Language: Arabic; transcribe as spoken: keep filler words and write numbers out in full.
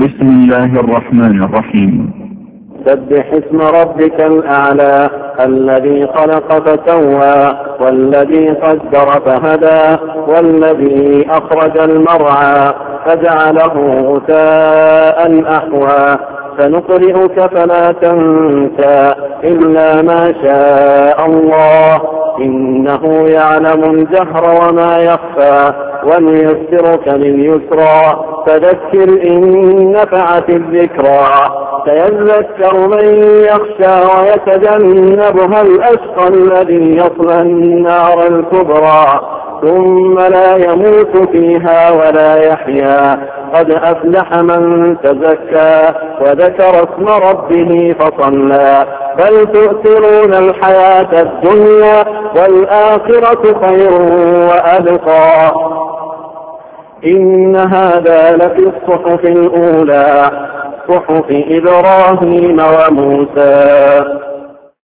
بسم الله الرحمن الرحيم. سبح اسم ربك الأعلى الذي خلق فسوى والذي قدر فهدى والذي أخرج المرعى فجعله غثاء أحوى سنقرئك فلا تنسى إلا ما شاء الله إنه يعلم الجهر وما يخفى ونيسرك لليسرى فذكر إن نفعت الذكرى سيذكر من يخشى ويتجنبها الأشقى الذي يصلى النار الكبرى ثم لا يموت فيها ولا يحيا قد أفلح من تزكى وذكر اسم ربه فصلى بل تؤثرون الحياة الدنيا والآخرة خير وأبقى إن هذا لفي الصحف الأولى صحف إبراهيم وموسى.